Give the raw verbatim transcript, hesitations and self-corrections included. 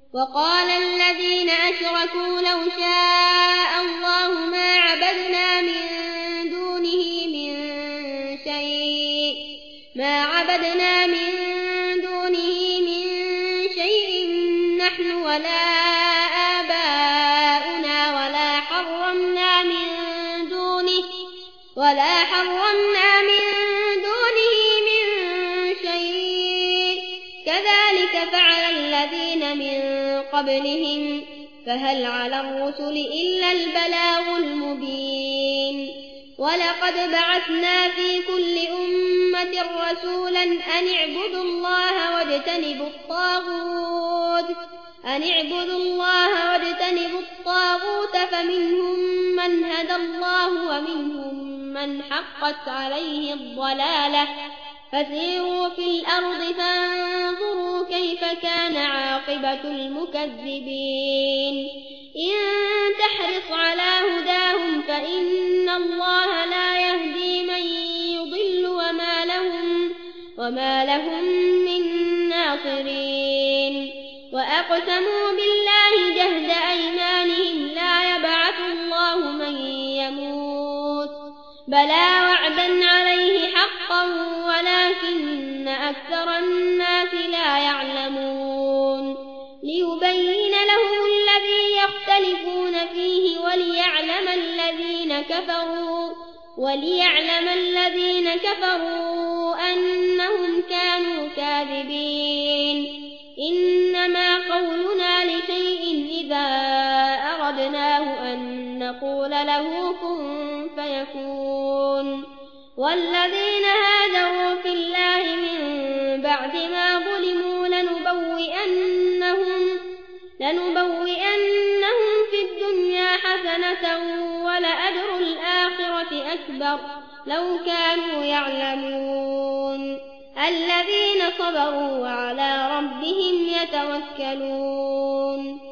وقال الذين أشركوا لو شاء الله ما عبدنا من دونه من شيء ما عبدنا من دونه من شيء نحن ولا آباؤنا ولا حرمنا من دونه ولا حرمنا من دونه من شيء كذلك فعل الذين من قبلهم فهل على الرسل إلا البلاغ المبين ولقد بعثنا في كل أمة رسولا أن اعبدوا الله واجتنبوا الطاغوت أن اعبدوا الله واجتنبوا الطاغوت فمنهم من هدى الله ومنهم من حقت عليه الضلالة فسيروا في الأرض فانظروا كيف كان عاقبة المكذبين إن تحرص على هداهم فإن الله لا يهدي من يضل وما لهم, وما لهم من ناصرين وأقسموا بالله جهد أيمانهم لا يبعث الله من يموت بلى وعدا عليه حقا ولكن أكثر الناس لا يعلمون ليبين لهم الذي يختلفون فيه وليعلم الذين كفروا وليعلم الذين كفروا أنهم كانوا كاذبين إنما قولنا لشيء إذا أردناه أن نقول له كن فيكون والذين هاجروا في الله من بعد ما ظلموا لنبوئنهم, لنبوئنهم في الدنيا حسنة ولأجر الآخرة أكبر لو كانوا يعلمون الذين صبروا وعلى ربهم يتوكلون